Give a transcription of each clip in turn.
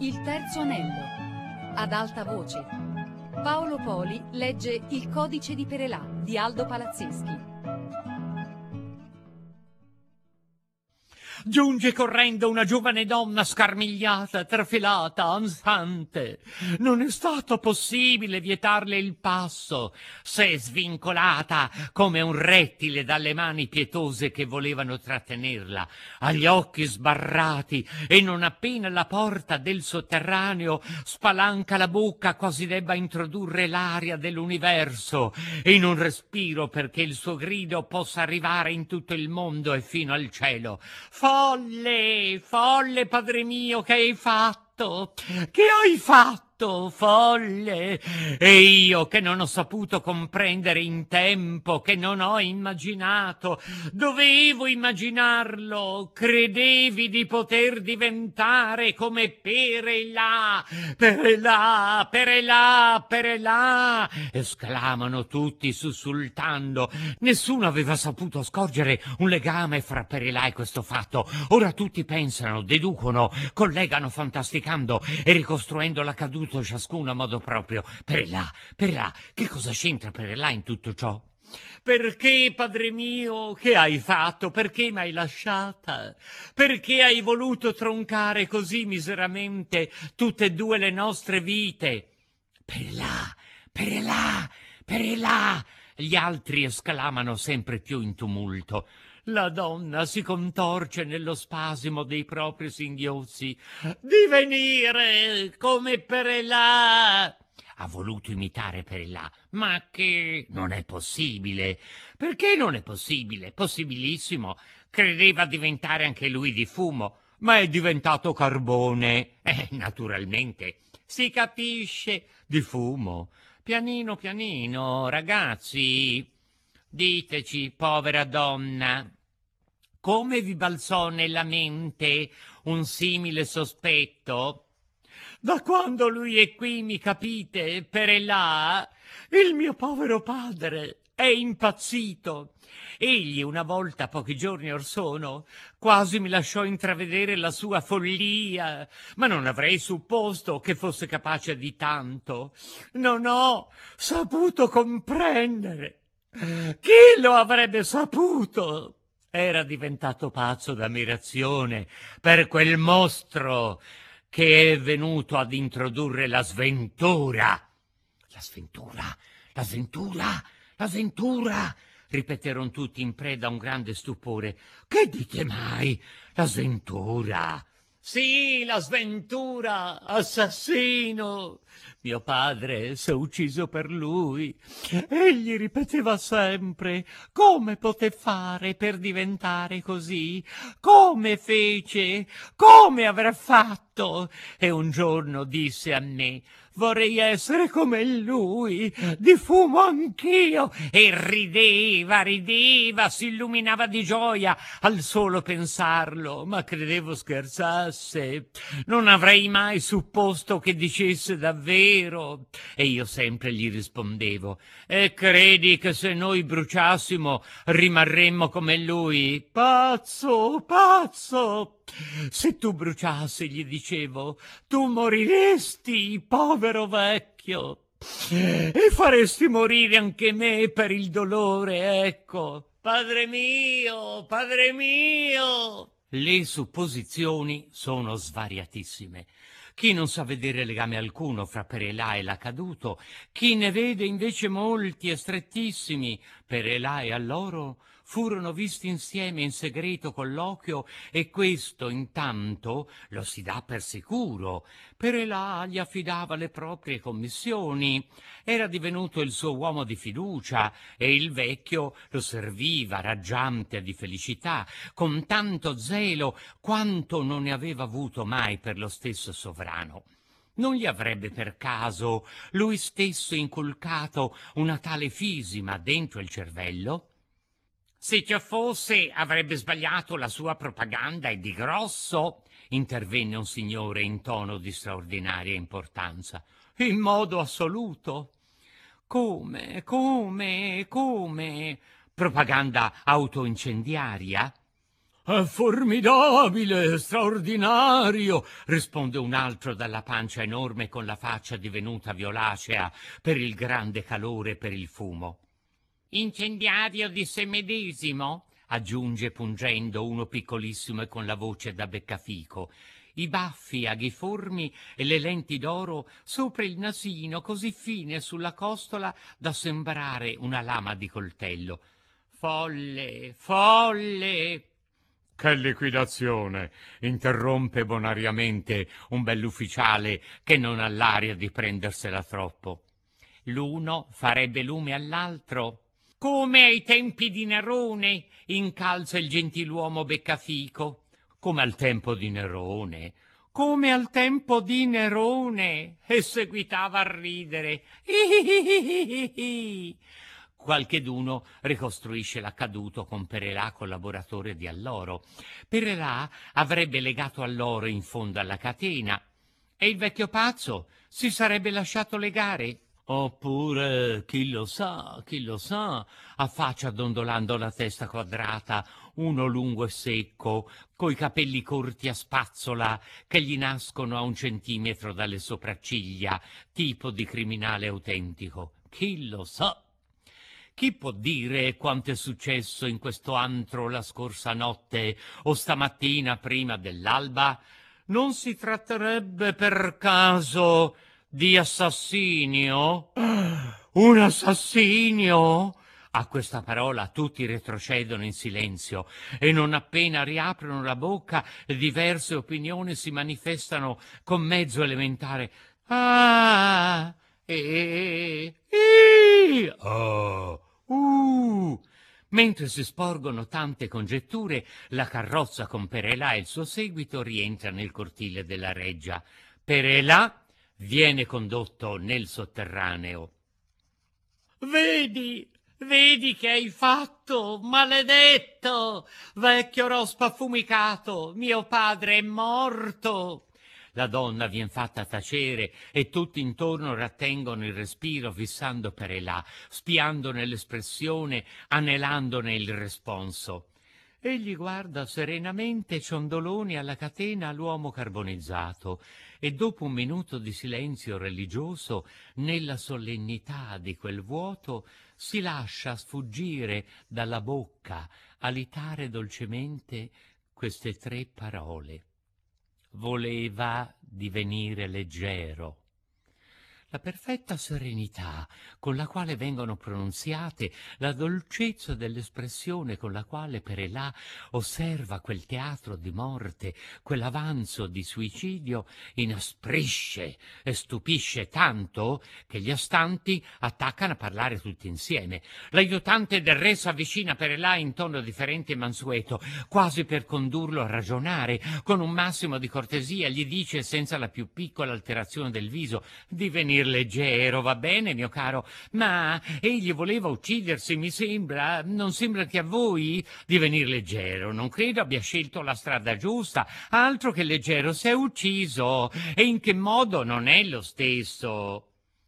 Il terzo anello. Ad alta voce. Paolo Poli legge Il codice di Perelà di Aldo Palazzeschi. Giunge correndo una giovane donna scarmigliata, trafilata, ansante. Non è stato possibile vietarle il passo. S'è svincolata come un rettile dalle mani pietose che volevano trattenerla. Ha gli occhi sbarrati e non appena la porta del sotterraneo spalanca la bocca quasi debba introdurre l'aria dell'universo in un respiro perché il suo grido possa arrivare in tutto il mondo e fino al cielo. Folle, folle, padre mio, che hai fatto? Che hai fatto, folle? E io che non ho saputo comprendere in tempo, che non ho immaginato, dovevo immaginarlo, credevi di poter diventare come Perelà, Perelà, Perelà, Perelà, esclamano tutti sussultando. Nessuno aveva saputo scorgere un legame fra Perelà e questo fatto. Ora tutti pensano, deducono, collegano fantasticando e ricostruendo l'accaduto ciascuno a modo proprio. Perelà, Perelà, che cosa c'entra Perelà in tutto ciò? Perché, padre mio, che hai fatto? Perché mi hai lasciata? Perché hai voluto troncare così miseramente tutte e due le nostre vite? Perelà, Perelà, Perelà! Gli altri esclamano sempre più in tumulto. La donna si contorce nello spasimo dei propri singhiozzi. Divenire come Perelà! Ha voluto imitare Perelà, ma che non è possibile. Perché non è possibile? Possibilissimo. Credeva diventare anche lui di fumo, ma è diventato carbone. Naturalmente. Si capisce, di fumo. Pianino, pianino, ragazzi. Diteci, povera donna, come vi balzò nella mente un simile sospetto? Da quando lui è qui, mi capite, Perelà, il mio povero padre è impazzito. Egli una volta, pochi giorni or sono, quasi mi lasciò intravedere la sua follia, ma non avrei supposto che fosse capace di tanto. Non ho saputo comprendere. Chi lo avrebbe saputo? Era diventato pazzo d'ammirazione per quel mostro che è venuto ad introdurre la sventura. La sventura, la sventura, la sventura, ripeterono tutti in preda a un grande stupore. Che dite mai? La sventura? Sì, la sventura, assassino. Mio padre s'è ucciso per lui. Egli ripeteva sempre: come poté fare per diventare così? Come fece? Come avrà fatto? E un giorno disse a me: vorrei essere come lui, di fumo anch'io. E rideva, rideva, si illuminava di gioia al solo pensarlo, ma credevo scherzasse. Non avrei mai supposto che dicesse davvero. E io sempre gli rispondevo: e credi che se noi bruciassimo rimarremmo come lui? Pazzo, pazzo! Se tu bruciassi, gli dicevo, tu moriresti, povero vecchio, e faresti morire anche me per il dolore, ecco. Padre mio, padre mio! Le supposizioni sono svariatissime. Chi non sa vedere legame alcuno fra Perelà e l'accaduto, chi ne vede invece molti e strettissimi. Perelà e Alloro furono visti insieme in segreto colloquio e questo intanto lo si dà per sicuro. Perelà gli affidava le proprie commissioni, era divenuto il suo uomo di fiducia e il vecchio lo serviva raggiante di felicità, con tanto zelo quanto non ne aveva avuto mai per lo stesso sovrano. Non gli avrebbe per caso lui stesso inculcato una tale fisima dentro il cervello? Se ciò fosse, avrebbe sbagliato la sua propaganda e di grosso, intervenne un signore in tono di straordinaria importanza. In modo assoluto. Come, come, come? Propaganda autoincendiaria? È formidabile, straordinario, risponde un altro dalla pancia enorme con la faccia divenuta violacea per il grande calore e per il fumo. Incendiario di sé medesimo, aggiunge pungendo uno piccolissimo e con la voce da beccafico, i baffi aghiformi e le lenti d'oro sopra il nasino così fine sulla costola da sembrare una lama di coltello. Folle, folle! Che liquidazione! Interrompe bonariamente un bell'ufficiale che non ha l'aria di prendersela troppo. L'uno farebbe lume all'altro. Come ai tempi di Nerone, incalza il gentiluomo beccafico. Come al tempo di Nerone. Come al tempo di Nerone. E seguitava a ridere. Qualcheduno ricostruisce l'accaduto con Perelà collaboratore di alloro. Perelà avrebbe legato alloro in fondo alla catena e il vecchio pazzo si sarebbe lasciato legare. Oppure, chi lo sa, affaccia dondolando la testa quadrata, uno lungo e secco, coi capelli corti a spazzola, che gli nascono a 1 centimetro dalle sopracciglia, tipo di criminale autentico. Chi lo sa? Chi può dire quanto è successo in questo antro la scorsa notte o stamattina prima dell'alba? Non si tratterebbe per caso di assassinio? Un assassinio? A questa parola tutti retrocedono in silenzio e non appena riaprono la bocca diverse opinioni si manifestano con mezzo elementare. Ah, oh, Mentre si sporgono tante congetture, la carrozza con Perelà e il suo seguito rientra nel cortile della reggia. Perelà viene condotto nel sotterraneo. Vedi, vedi che hai fatto, maledetto, vecchio rospo affumicato, mio padre è morto. La donna vien fatta tacere e tutti intorno rattengono il respiro fissando Perelà, spiandone l'espressione, anelandone il responso. Egli guarda serenamente ciondoloni alla catena l'uomo carbonizzato e dopo un minuto di silenzio religioso, nella solennità di quel vuoto, si lascia sfuggire dalla bocca, alitare dolcemente queste 3 parole. Voleva divenire leggero. La perfetta serenità con la quale vengono pronunziate, la dolcezza dell'espressione con la quale Perelà osserva quel teatro di morte, quell'avanzo di suicidio, inasprisce e stupisce tanto che gli astanti attaccano a parlare tutti insieme. L'aiutante del re s'avvicina a Perelà in tono differente e mansueto, quasi per condurlo a ragionare. Con un massimo di cortesia gli dice, senza la più piccola alterazione del viso, di venire leggero, va bene, mio caro, ma egli voleva uccidersi, mi sembra. Non sembra che a voi di venir leggero. Non credo abbia scelto la strada giusta. Altro che leggero, si è ucciso. E in che modo non è lo stesso?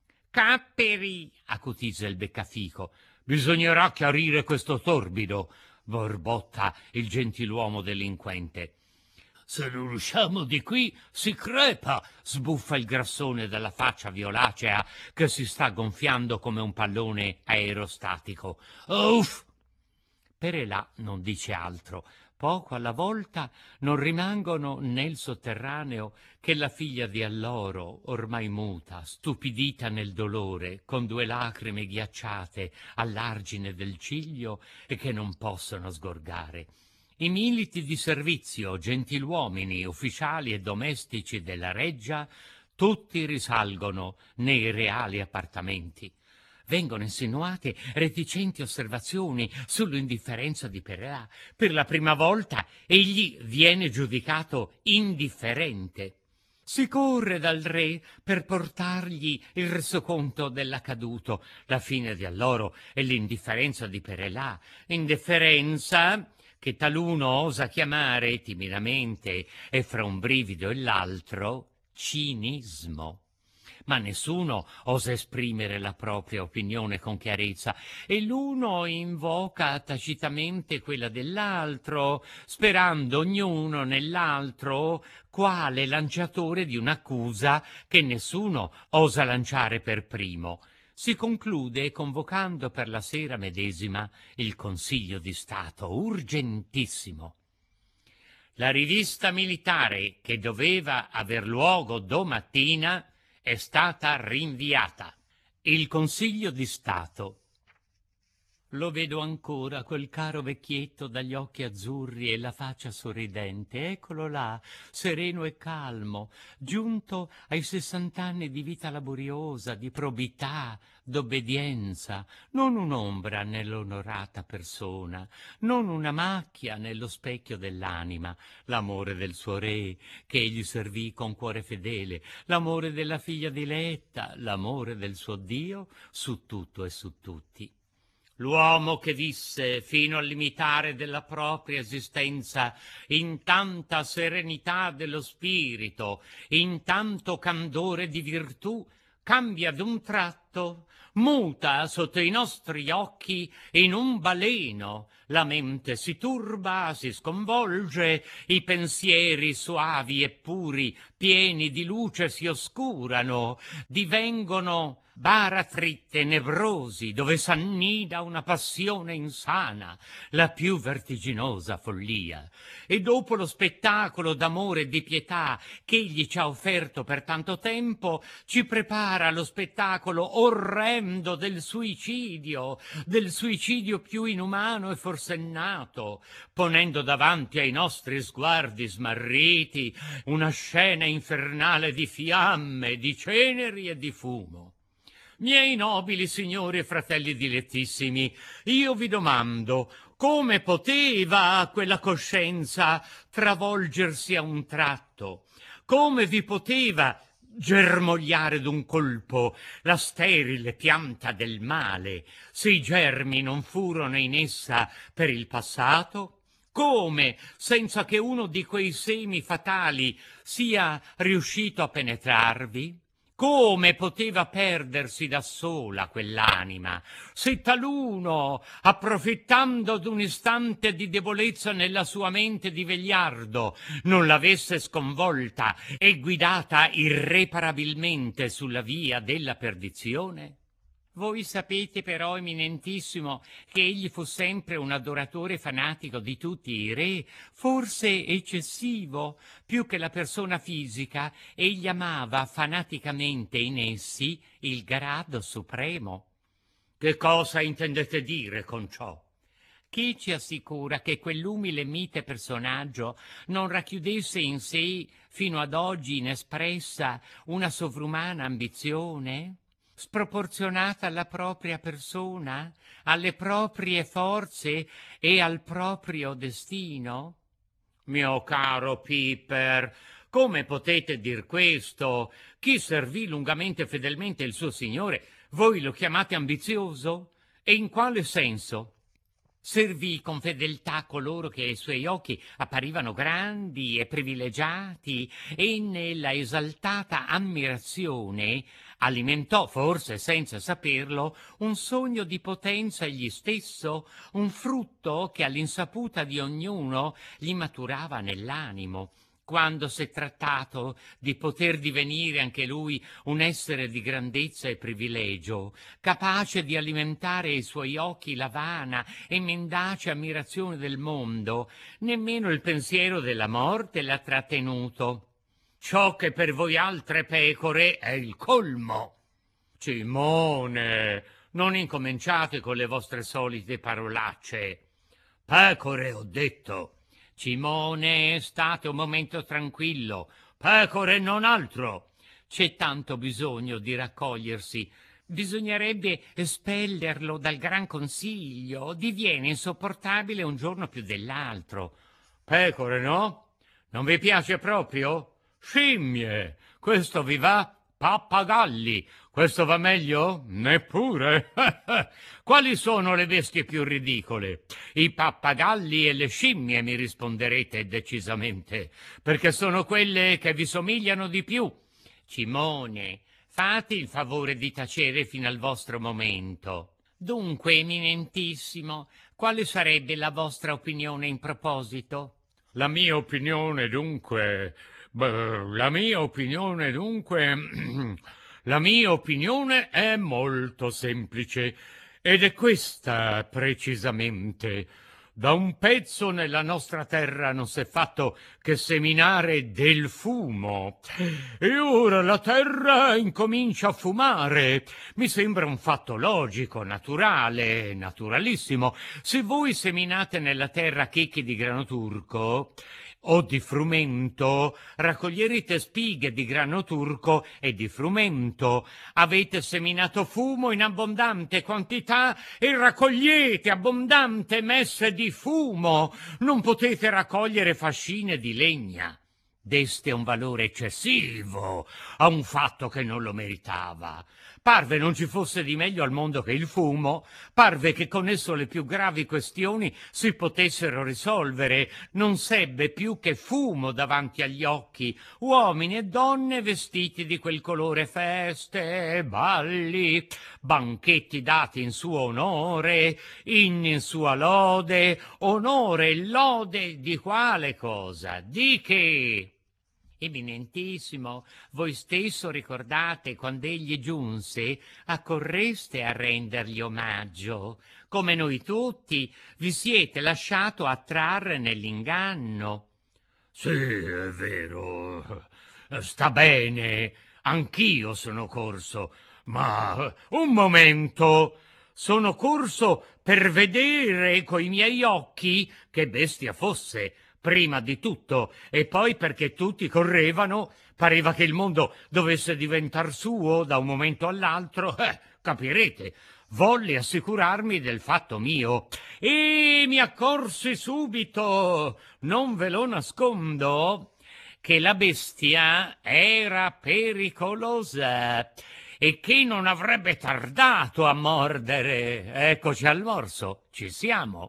Capperi, acutizza il beccafico. Bisognerà chiarire questo torbido, borbotta il gentiluomo delinquente. Se non usciamo di qui si crepa, sbuffa il grassone dalla faccia violacea che si sta gonfiando come un pallone aerostatico. Uff! Perelà non dice altro. Poco alla volta non rimangono nel sotterraneo che la figlia di alloro, ormai muta, stupidita nel dolore, con 2 lacrime ghiacciate all'argine del ciglio e che non possono sgorgare. I militi di servizio, gentiluomini, ufficiali e domestici della reggia, tutti risalgono nei reali appartamenti. Vengono insinuate reticenti osservazioni sull'indifferenza di Perelà. Per la prima volta egli viene giudicato indifferente. Si corre dal re per portargli il resoconto dell'accaduto, la fine di alloro e l'indifferenza di Perelà. Indifferenza che taluno osa chiamare timidamente e fra un brivido e l'altro cinismo. ma nessuno osa esprimere la propria opinione con chiarezza e l'uno invoca tacitamente quella dell'altro, sperando ognuno nell'altro quale lanciatore di un'accusa che nessuno osa lanciare per primo. Si conclude convocando per la sera medesima il Consiglio di Stato, urgentissimo. La rivista militare, che doveva aver luogo domattina, è stata rinviata. Il Consiglio di Stato. Lo vedo ancora, quel caro vecchietto dagli occhi azzurri e la faccia sorridente. Eccolo là, sereno e calmo, giunto ai 60 anni di vita laboriosa, di probità, d'obbedienza, non un'ombra nell'onorata persona, non una macchia nello specchio dell'anima, l'amore del suo re, che egli servì con cuore fedele, l'amore della figlia diletta, l'amore del suo Dio su tutto e su tutti. L'uomo che visse fino al limitare della propria esistenza in tanta serenità dello spirito, in tanto candore di virtù, cambia d'un tratto, muta sotto i nostri occhi in un baleno, la mente si turba, si sconvolge, i pensieri suavi e puri, pieni di luce si oscurano, divengono baratri tenebrosi dove s'annida una passione insana, la più vertiginosa follia. E dopo lo spettacolo d'amore e di pietà che egli ci ha offerto per tanto tempo, ci prepara lo spettacolo orrendo del suicidio più inumano e forsennato, ponendo davanti ai nostri sguardi smarriti una scena infernale di fiamme, di ceneri e di fumo. Miei nobili signori e fratelli dilettissimi, io vi domando come poteva quella coscienza travolgersi a un tratto? Come vi poteva germogliare d'un colpo la sterile pianta del male, se i germi non furono in essa per il passato? Come, senza che uno di quei semi fatali sia riuscito a penetrarvi? Come poteva perdersi da sola quell'anima, se taluno, approfittando d'un istante di debolezza nella sua mente di vegliardo, non l'avesse sconvolta e guidata irreparabilmente sulla via della perdizione? Voi sapete però, eminentissimo, che egli fu sempre un adoratore fanatico di tutti i re, forse eccessivo, più che la persona fisica, egli amava fanaticamente in essi il grado supremo. Che cosa intendete dire con ciò? Chi ci assicura che quell'umile mite personaggio non racchiudesse in sé, fino ad oggi inespressa, una sovrumana ambizione? Sproporzionata alla propria persona, alle proprie forze e al proprio destino? Mio caro Piper, come potete dir questo? Chi servì lungamente e fedelmente il suo Signore, voi lo chiamate ambizioso? E in quale senso? Servì con fedeltà coloro che ai suoi occhi apparivano grandi e privilegiati e nella esaltata ammirazione alimentò, forse senza saperlo, un sogno di potenza egli stesso, un frutto che all'insaputa di ognuno gli maturava nell'animo, quando s'è trattato di poter divenire anche lui un essere di grandezza e privilegio, capace di alimentare ai suoi occhi la vana e mendace ammirazione del mondo, nemmeno il pensiero della morte l'ha trattenuto. Ciò che per voi altre pecore è il colmo. Cimone, non incominciate con le vostre solite parolacce. Pecore, ho detto. Cimone, state un momento tranquillo. Pecore, non altro. C'è tanto bisogno di raccogliersi. Bisognerebbe espellerlo dal Gran Consiglio. Diviene insopportabile un giorno più dell'altro. Pecore, no? Non vi piace proprio? Scimmie, questo vi va? Pappagalli, questo va meglio? Neppure. Quali sono le bestie più ridicole? I pappagalli e le scimmie, mi risponderete decisamente, perché sono quelle che vi somigliano di più. Cimone, Fate il favore di tacere fino al vostro momento. Dunque, eminentissimo, quale sarebbe la vostra opinione in proposito? La mia opinione, dunque... la mia opinione, dunque... la mia opinione è molto semplice, ed è questa, precisamente. Da un pezzo nella nostra terra non s'è fatto che seminare del fumo, e ora la terra incomincia a fumare. Mi sembra un fatto logico, naturale, naturalissimo. Se voi seminate nella terra chicchi di grano turco o di frumento, raccoglierete spighe di grano turco e di frumento. Avete seminato fumo in abbondante quantità e raccogliete abbondante messe di fumo. Non potete raccogliere fascine di legna. Deste un valore eccessivo a un fatto che non lo meritava. Parve non ci fosse di meglio al mondo che il fumo, parve che con esso le più gravi questioni si potessero risolvere. Non sebbe più che fumo davanti agli occhi, uomini e donne vestiti di quel colore, feste, balli, banchetti dati in suo onore, inni in sua lode, onore e lode di quale cosa? Di che? Eminentissimo, voi stesso ricordate quando egli giunse, accorreste a rendergli omaggio. Come noi tutti, vi siete lasciato attrarre nell'inganno. Sì, è vero, sta bene, anch'io sono corso, ma un momento, sono corso per vedere coi miei occhi che bestia fosse, prima di tutto, e poi perché tutti correvano, pareva che il mondo dovesse diventar suo da un momento all'altro, capirete. Volli assicurarmi del fatto mio e mi accorsi subito, non ve lo nascondo, che la bestia era pericolosa e che non avrebbe tardato a mordere. Eccoci al morso, ci siamo.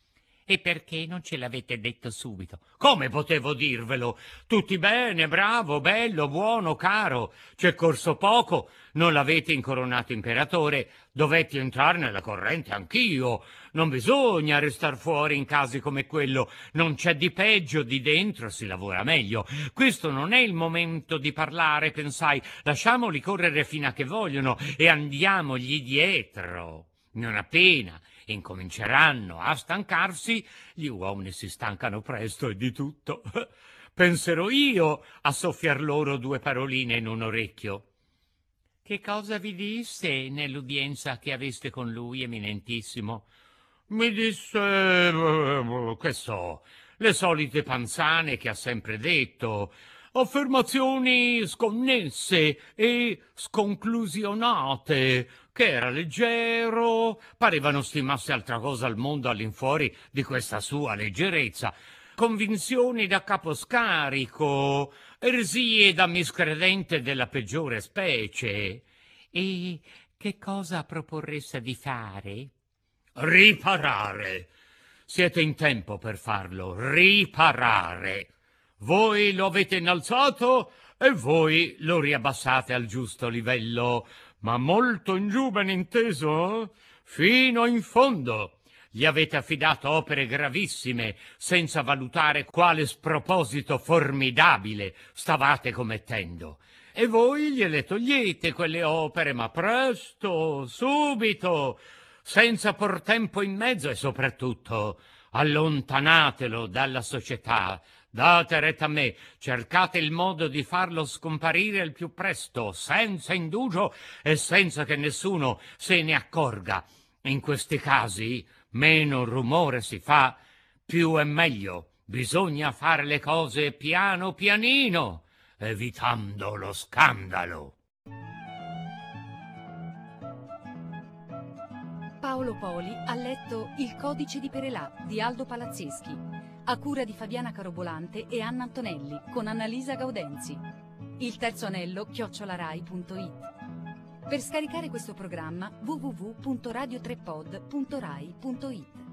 E perché non ce l'avete detto subito? Come potevo dirvelo? Tutti bene, bravo, bello, buono, caro. C'è corso poco, non l'avete incoronato imperatore, dovetti entrare nella corrente anch'io. Non bisogna restar fuori in casi come quello, non c'è di peggio, di dentro si lavora meglio. Questo non è il momento di parlare, pensai, lasciamoli correre fino a che vogliono e andiamogli dietro. Non appena incominceranno a stancarsi, gli uomini si stancano presto e di tutto. Penserò io a soffiar loro due paroline in un orecchio. Che cosa vi disse nell'udienza che aveste con lui, eminentissimo? Mi disse, che so, le solite panzane che ha sempre detto, affermazioni sconnesse e sconclusionate, che era leggero, pareva non stimasse altra cosa al mondo all'infuori di questa sua leggerezza, convinzioni da caposcarico, eresie da miscredente della peggiore specie. E che cosa proporreste di fare? Riparare. Siete in tempo per farlo, riparare. Voi lo avete innalzato e voi lo riabbassate al giusto livello, ma molto in giù, ben inteso, fino in fondo. Gli avete affidato opere gravissime, senza valutare quale sproposito formidabile stavate commettendo. E voi gliele togliete quelle opere, ma presto, subito, senza por tempo in mezzo e soprattutto allontanatelo dalla società. Date retta a me, cercate il modo di farlo scomparire il più presto, senza indugio e senza che nessuno se ne accorga. In questi casi meno rumore si fa, più è meglio. Bisogna fare le cose piano pianino, evitando lo scandalo. Paolo Poli ha letto Il codice di Perelà di Aldo Palazzeschi, a cura di Fabiana Carobolante e Anna Antonelli, con Annalisa Gaudenzi. Il terzo anello @rai.it. Per scaricare questo programma www.radiotrepod.rai.it.